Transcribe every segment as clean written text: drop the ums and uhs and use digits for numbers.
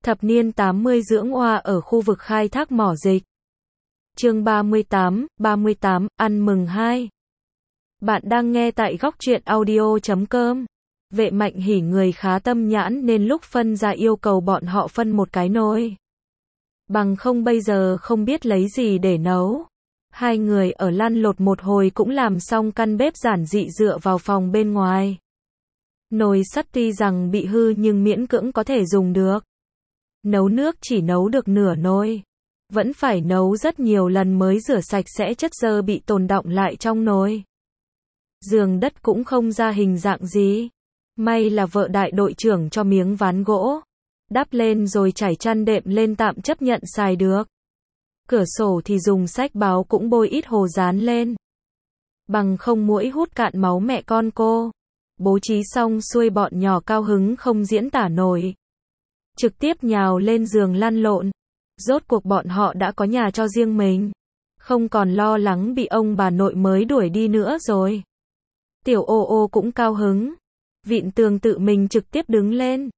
Thập niên 80 dưỡng oa ở khu vực khai thác mỏ dịch. Chương 38, ăn mừng 2. Bạn đang nghe tại góc truyện audio.com. Vệ Mạnh Hỉ người khá tâm nhãn nên lúc phân ra yêu cầu bọn họ phân một cái nồi. Bằng không bây giờ không biết lấy gì để nấu. Hai người ở lăn lột một hồi cũng làm xong căn bếp giản dị dựa vào phòng bên ngoài. Nồi sắt tuy rằng bị hư nhưng miễn cưỡng có thể dùng được. Nấu nước chỉ nấu được nửa nồi. Vẫn phải nấu rất nhiều lần mới rửa sạch sẽ chất xơ bị tồn đọng lại trong nồi. Giường đất cũng không ra hình dạng gì. May là vợ đại đội trưởng cho miếng ván gỗ. Đắp lên rồi trải chăn đệm lên tạm chấp nhận xài được. Cửa sổ thì dùng sách báo cũng bôi ít hồ dán lên. Bằng không muỗi hút cạn máu mẹ con cô. Bố trí xong xuôi bọn nhỏ cao hứng không diễn tả nổi. Trực tiếp nhào lên giường lăn lộn. Rốt cuộc bọn họ đã có nhà cho riêng mình. Không còn lo lắng bị ông bà nội mới đuổi đi nữa rồi. Tiểu ô ô cũng cao hứng. Vịn tường tự mình trực tiếp đứng lên.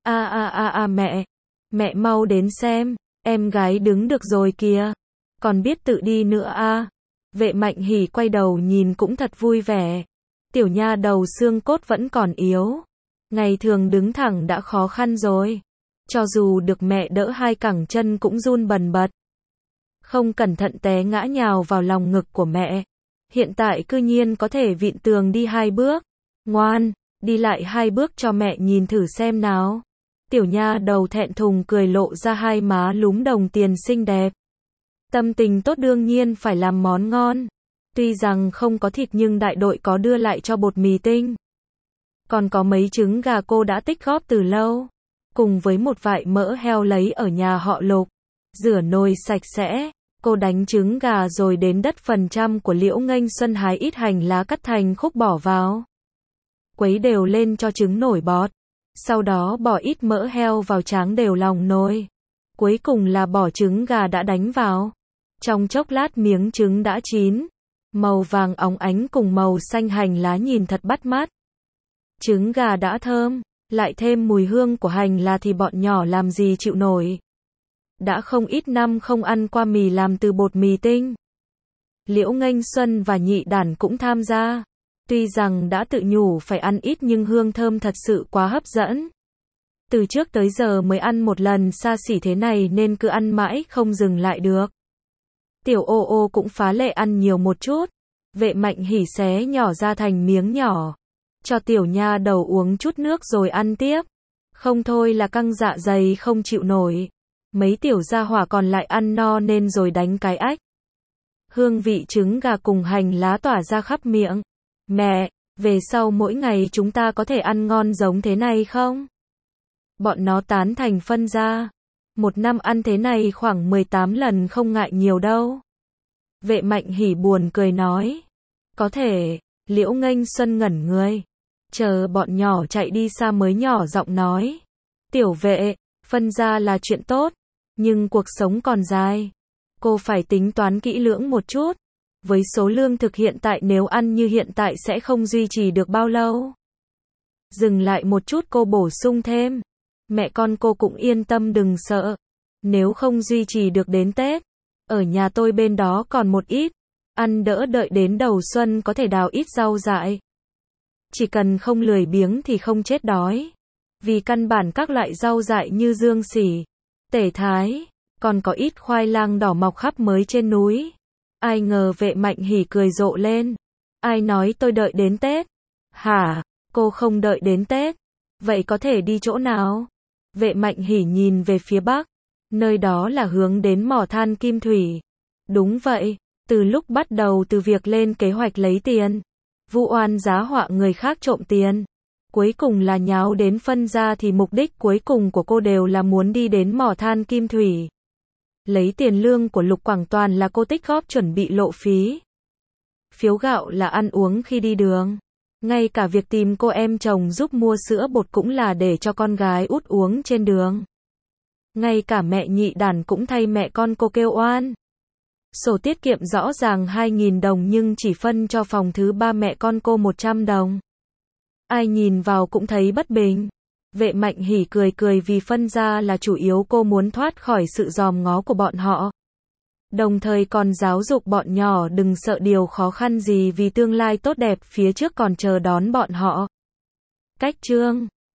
Mẹ mau đến xem. Em gái đứng được rồi kìa. Còn biết tự đi nữa à. Vệ Mạnh Hỉ quay đầu nhìn cũng thật vui vẻ. Tiểu nha đầu xương cốt vẫn còn yếu. Ngày thường đứng thẳng đã khó khăn rồi. Cho dù được mẹ đỡ hai cẳng chân cũng run bần bật. Không cẩn thận té ngã nhào vào lòng ngực của mẹ. Hiện tại cư nhiên có thể vịn tường đi 2 bước. Ngoan, đi lại 2 bước cho mẹ nhìn thử xem nào. Tiểu nha đầu thẹn thùng cười lộ ra hai má lúm đồng tiền xinh đẹp. Tâm tình tốt đương nhiên phải làm món ngon. Tuy rằng không có thịt nhưng đại đội có đưa lại cho bột mì tinh. Còn có mấy trứng gà cô đã tích góp từ lâu. Cùng với một vại mỡ heo lấy ở nhà họ Lục. Rửa nồi sạch sẽ. Cô đánh trứng gà rồi đến đất phần trăm của Liễu Nghênh Xuân hái ít hành lá cắt thành khúc bỏ vào. Quấy đều lên cho trứng nổi bọt. Sau đó bỏ ít mỡ heo vào tráng đều lòng nồi. Cuối cùng là bỏ trứng gà đã đánh vào. Trong chốc lát miếng trứng đã chín. Màu vàng óng ánh cùng màu xanh hành lá nhìn thật bắt mắt. Trứng gà đã thơm, lại thêm mùi hương của hành lá thì bọn nhỏ làm gì chịu nổi. Đã không ít năm không ăn qua mì làm từ bột mì tinh. Liễu Nghênh Xuân và Nhị Đản cũng tham gia. Tuy rằng đã tự nhủ phải ăn ít nhưng hương thơm thật sự quá hấp dẫn. Từ trước tới giờ mới ăn một lần xa xỉ thế này nên cứ ăn mãi không dừng lại được. Tiểu ô ô cũng phá lệ ăn nhiều một chút. Vệ Mạnh Hỉ xé nhỏ ra thành miếng nhỏ. Cho tiểu nha đầu uống chút nước rồi ăn tiếp. Không thôi là căng dạ dày không chịu nổi. Mấy tiểu gia hỏa còn lại ăn no nên rồi đánh cái ách. Hương vị trứng gà cùng hành lá tỏa ra khắp miệng. Mẹ, về sau mỗi ngày chúng ta có thể ăn ngon giống thế này không? Bọn nó tán thành phân ra. Một năm ăn thế này khoảng 18 lần không ngại nhiều đâu. Vệ Mạnh Hỉ buồn cười nói. Có thể. Liễu Nghênh Xuân ngẩn người. Chờ bọn nhỏ chạy đi xa mới nhỏ giọng nói. Tiểu vệ, phân ra là chuyện tốt. Nhưng cuộc sống còn dài. Cô phải tính toán kỹ lưỡng một chút. Với số lương thực hiện tại nếu ăn như hiện tại sẽ không duy trì được bao lâu. Dừng lại một chút cô bổ sung thêm. Mẹ con cô cũng yên tâm đừng sợ. Nếu không duy trì được đến Tết. Ở nhà tôi bên đó còn một ít. Ăn đỡ đợi đến đầu xuân có thể đào ít rau dại. Chỉ cần không lười biếng thì không chết đói. Vì căn bản các loại rau dại như dương sỉ, tể thái, còn có ít khoai lang đỏ mọc khắp mới trên núi. Ai ngờ Vệ Mạnh Hỉ cười rộ lên. Ai nói tôi đợi đến Tết? Hả? Cô không đợi đến Tết? Vậy có thể đi chỗ nào? Vệ Mạnh Hỉ nhìn về phía bắc. Nơi đó là hướng đến mỏ than Kim Thủy. Đúng vậy. Từ lúc bắt đầu từ việc lên kế hoạch lấy tiền. Vu oan giá họa người khác trộm tiền. Cuối cùng là nháo đến phân ra thì mục đích cuối cùng của cô đều là muốn đi đến mỏ than Kim Thủy. Lấy tiền lương của Lục Quảng Toàn là cô tích góp chuẩn bị lộ phí. Phiếu gạo là ăn uống khi đi đường. Ngay cả việc tìm cô em chồng giúp mua sữa bột cũng là để cho con gái út uống trên đường. Ngay cả mẹ Nhị Đản cũng thay mẹ con cô kêu oan. Sổ tiết kiệm rõ ràng 2.000 đồng nhưng chỉ phân cho phòng thứ 3 mẹ con cô 100 đồng. Ai nhìn vào cũng thấy bất bình. Vệ Mạnh Hỉ cười cười vì phân ra là chủ yếu cô muốn thoát khỏi sự dòm ngó của bọn họ. Đồng thời còn giáo dục bọn nhỏ đừng sợ điều khó khăn gì vì tương lai tốt đẹp phía trước còn chờ đón bọn họ. Cách chương